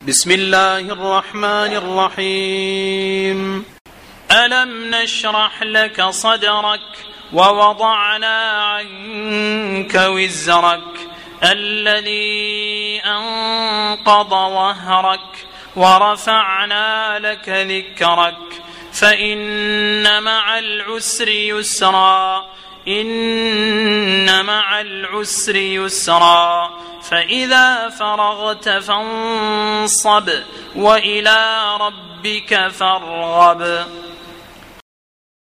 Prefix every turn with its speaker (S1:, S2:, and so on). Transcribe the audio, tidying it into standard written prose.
S1: بسم الله الرحمن الرحيم. ألم نشرح لك صدرك ووضعنا عنك وزرك الذي أنقض ظهرك ورفعنا لك ذكرك فإن مع العسر يسرا إن مع العسر يسرا فإذا فرغت فانصب وإلى ربك فارغب.